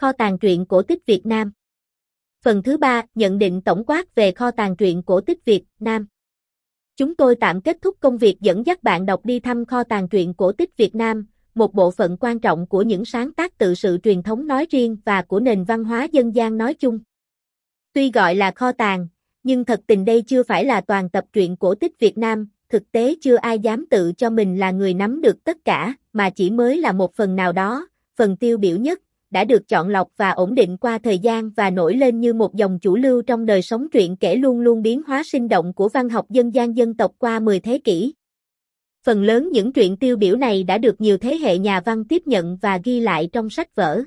Kho tàng truyện cổ tích Việt Nam. Phần thứ 3, nhận định tổng quát về kho tàng truyện cổ tích Việt Nam. Chúng tôi tạm kết thúc công việc dẫn dắt bạn đọc đi thăm kho tàng truyện cổ tích Việt Nam, một bộ phận quan trọng của những sáng tác tự sự truyền thống nói riêng và của nền văn hóa dân gian nói chung. Tuy gọi là kho tàng, nhưng thật tình đây chưa phải là toàn tập truyện cổ tích Việt Nam, thực tế chưa ai dám tự cho mình là người nắm được tất cả, mà chỉ mới là một phần nào đó, phần tiêu biểu nhất, đã được chọn lọc và ổn định qua thời gian và nổi lên như một dòng chủ lưu trong đời sống truyện kể luôn luôn biến hóa sinh động của văn học dân gian dân tộc qua 10 thế kỷ. Phần lớn những truyện tiêu biểu này đã được nhiều thế hệ nhà văn tiếp nhận và ghi lại trong sách vở.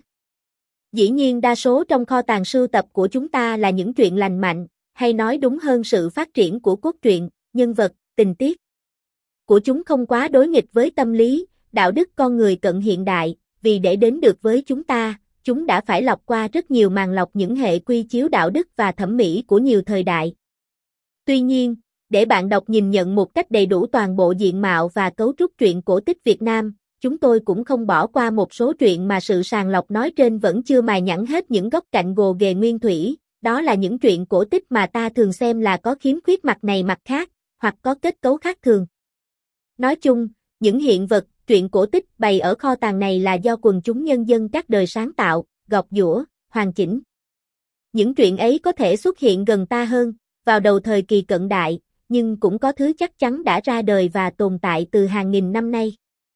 Dĩ nhiên đa số trong kho tàng sưu tập của chúng ta là những truyện lành mạnh, hay nói đúng hơn sự phát triển của cốt truyện, nhân vật, tình tiết của chúng không quá đối nghịch với tâm lý, đạo đức con người cận hiện đại, vì để đến được với chúng đã phải lọc qua rất nhiều màn lọc những hệ quy chiếu đạo đức và thẩm mỹ của nhiều thời đại. Tuy nhiên, để bạn đọc nhìn nhận một cách đầy đủ toàn bộ diện mạo và cấu trúc truyện cổ tích Việt Nam, chúng tôi cũng không bỏ qua một số truyện mà sự sàng lọc nói trên vẫn chưa mài nhẵn hết những góc cạnh gồ ghề nguyên thủy, đó là những truyện cổ tích mà ta thường xem là có khiếm khuyết mặt này mặt khác, hoặc có kết cấu khác thường. Nói chung, những hiện vật, truyện cổ tích bày ở kho tàng này là do quần chúng nhân dân các đời sáng tạo, gọt giũa, hoàn chỉnh. Những truyện ấy có thể xuất hiện gần ta hơn, vào đầu thời kỳ cận đại, nhưng cũng có thứ chắc chắn đã ra đời và tồn tại từ hàng nghìn năm nay.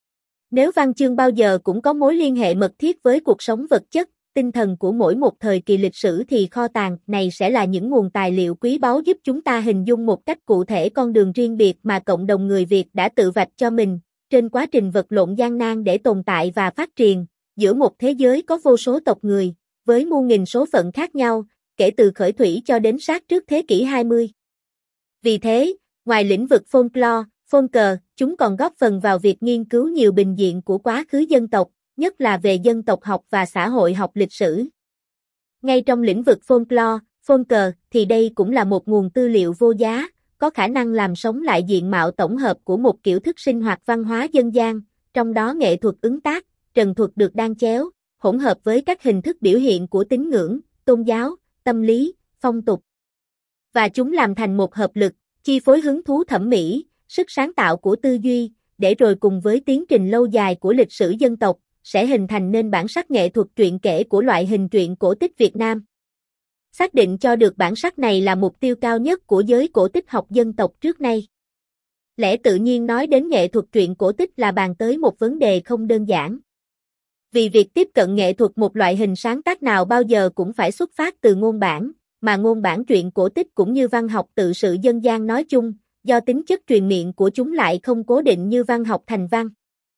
Nếu văn chương bao giờ cũng có mối liên hệ mật thiết với cuộc sống vật chất, tinh thần của mỗi một thời kỳ lịch sử thì kho tàng này sẽ là những nguồn tài liệu quý báu giúp chúng ta hình dung một cách cụ thể con đường riêng biệt mà cộng đồng người Việt đã tự vạch cho mình, trên quá trình vật lộn gian nan để tồn tại và phát triển, giữa một thế giới có vô số tộc người, với muôn nghìn số phận khác nhau, kể từ khởi thủy cho đến sát trước thế kỷ 20. Vì thế, ngoài lĩnh vực folklore, chúng còn góp phần vào việc nghiên cứu nhiều bình diện của quá khứ dân tộc, nhất là về dân tộc học và xã hội học lịch sử. Ngay trong lĩnh vực folklore, thì đây cũng là một nguồn tư liệu vô giá, có khả năng làm sống lại diện mạo tổng hợp của một kiểu thức sinh hoạt văn hóa dân gian, trong đó nghệ thuật ứng tác, trần thuật được đan chéo, hỗn hợp với các hình thức biểu hiện của tín ngưỡng, tôn giáo, tâm lý, phong tục. Và chúng làm thành một hợp lực, chi phối hứng thú thẩm mỹ, sức sáng tạo của tư duy, để rồi cùng với tiến trình lâu dài của lịch sử dân tộc, sẽ hình thành nên bản sắc nghệ thuật truyện kể của loại hình truyện cổ tích Việt Nam. Xác định cho được bản sắc này là mục tiêu cao nhất của giới cổ tích học dân tộc trước nay. Lẽ tự nhiên nói đến nghệ thuật truyện cổ tích là bàn tới một vấn đề không đơn giản. Vì việc tiếp cận nghệ thuật một loại hình sáng tác nào bao giờ cũng phải xuất phát từ ngôn bản, mà ngôn bản truyện cổ tích cũng như văn học tự sự dân gian nói chung, do tính chất truyền miệng của chúng lại không cố định như văn học thành văn.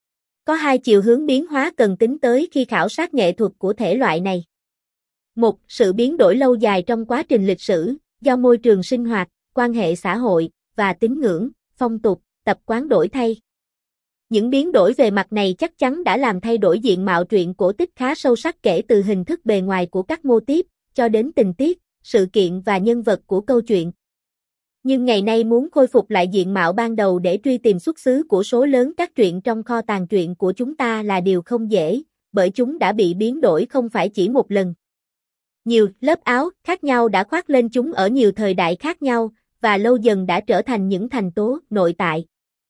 Có hai chiều hướng biến hóa cần tính tới khi khảo sát nghệ thuật của thể loại này. Một, sự biến đổi lâu dài trong quá trình lịch sử, do môi trường sinh hoạt, quan hệ xã hội, và tín ngưỡng, phong tục, tập quán đổi thay. Những biến đổi về mặt này chắc chắn đã làm thay đổi diện mạo truyện cổ tích khá sâu sắc kể từ hình thức bề ngoài của các mô típ, cho đến tình tiết, sự kiện và nhân vật của câu chuyện. Nhưng ngày nay muốn khôi phục lại diện mạo ban đầu để truy tìm xuất xứ của số lớn các truyện trong kho tàng truyện của chúng ta là điều không dễ, bởi chúng đã bị biến đổi không phải chỉ một lần. Nhiều lớp áo khác nhau đã khoác lên chúng ở nhiều thời đại khác nhau, và lâu dần đã trở thành những thành tố nội tại.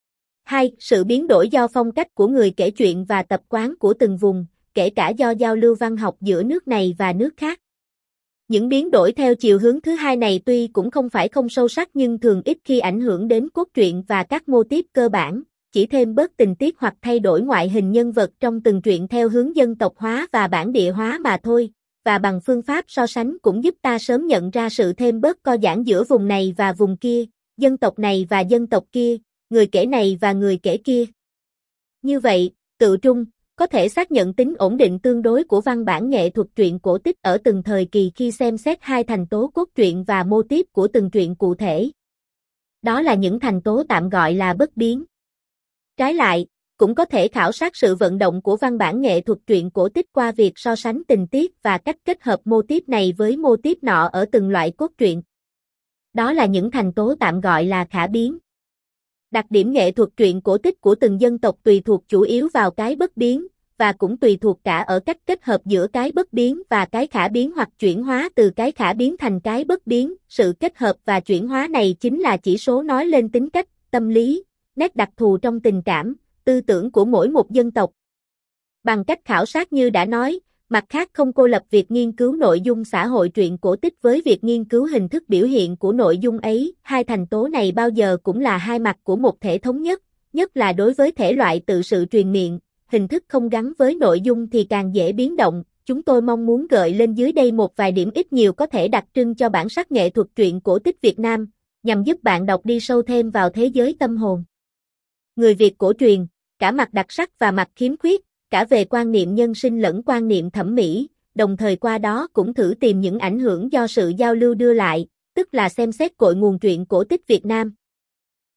2. Sự biến đổi do phong cách của người kể chuyện và tập quán của từng vùng, kể cả do giao lưu văn học giữa nước này và nước khác. Những biến đổi theo chiều hướng thứ hai này tuy cũng không phải không sâu sắc nhưng thường ít khi ảnh hưởng đến cốt truyện và các mô típ cơ bản, chỉ thêm bớt tình tiết hoặc thay đổi ngoại hình nhân vật trong từng truyện theo hướng dân tộc hóa và bản địa hóa mà thôi, và bằng phương pháp so sánh cũng giúp ta sớm nhận ra sự thêm bớt co giãn giữa vùng này và vùng kia, dân tộc này và dân tộc kia, người kể này và người kể kia. Như vậy, tự trung, có thể xác nhận tính ổn định tương đối của văn bản nghệ thuật truyện cổ tích ở từng thời kỳ khi xem xét hai thành tố cốt truyện và mô típ của từng truyện cụ thể. Đó là những thành tố tạm gọi là bất biến. Trái lại, cũng có thể khảo sát sự vận động của văn bản nghệ thuật truyện cổ tích qua việc so sánh tình tiết và cách kết hợp mô típ này với mô típ nọ ở từng loại cốt truyện. Đó là những thành tố tạm gọi là khả biến. Đặc điểm nghệ thuật truyện cổ tích của từng dân tộc tùy thuộc chủ yếu vào cái bất biến, và cũng tùy thuộc cả ở cách kết hợp giữa cái bất biến và cái khả biến hoặc chuyển hóa từ cái khả biến thành cái bất biến. Sự kết hợp và chuyển hóa này chính là chỉ số nói lên tính cách, tâm lý, nét đặc thù trong tình cảm, tư tưởng của mỗi một dân tộc. Bằng cách khảo sát như đã nói, mặt khác không cô lập việc nghiên cứu nội dung xã hội truyện cổ tích với việc nghiên cứu hình thức biểu hiện của nội dung ấy. Hai thành tố này bao giờ cũng là hai mặt của một thể thống nhất, nhất là đối với thể loại tự sự truyền miệng, hình thức không gắn với nội dung thì càng dễ biến động. Chúng tôi mong muốn gợi lên dưới đây một vài điểm ít nhiều có thể đặc trưng cho bản sắc nghệ thuật truyện cổ tích Việt Nam, nhằm giúp bạn đọc đi sâu thêm vào thế giới tâm hồn người Việt cổ truyền, cả mặt đặc sắc và mặt khiếm khuyết, cả về quan niệm nhân sinh lẫn quan niệm thẩm mỹ, đồng thời qua đó cũng thử tìm những ảnh hưởng do sự giao lưu đưa lại, tức là xem xét cội nguồn truyện cổ tích Việt Nam.